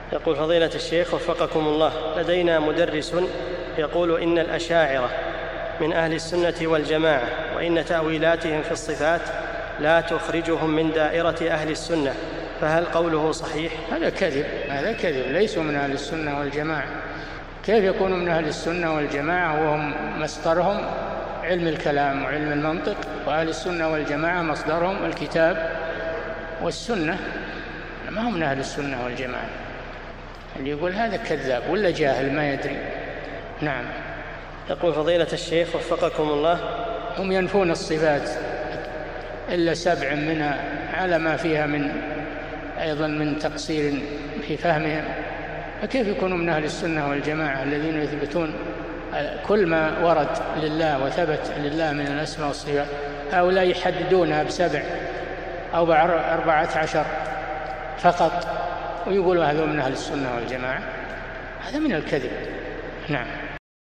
يقول فضيلة الشيخ وفقكم الله، لدينا مدرس يقول إن الأشاعرة من أهل السنة والجماعة، وإن تأويلاتهم في الصفات لا تخرجهم من دائرة أهل السنة، فهل قوله صحيح؟ هذا كذب، ليسوا من أهل السنة والجماعة. كيف يكونوا من أهل السنة والجماعة وهم مصدرهم علم الكلام وعلم المنطق، وأهل السنة والجماعة مصدرهم الكتاب والسنة؟ ما هم من أهل السنة والجماعة. اللي يقول هذا كذاب ولا جاهل ما يدري. نعم. يقول فضيلة الشيخ وفقكم الله، هم ينفون الصفات إلا 7 منها على ما فيها أيضا من تقصير في فهمهم، فكيف يكونوا من أهل السنة والجماعة الذين يثبتون كل ما ورد لله وثبت لله من الأسماء والصفات؟ هؤلاء يحددونها ب7 أو ب14 فقط ويقولوا هذا من أهل السنة والجماعة. هذا من الكذب. نعم.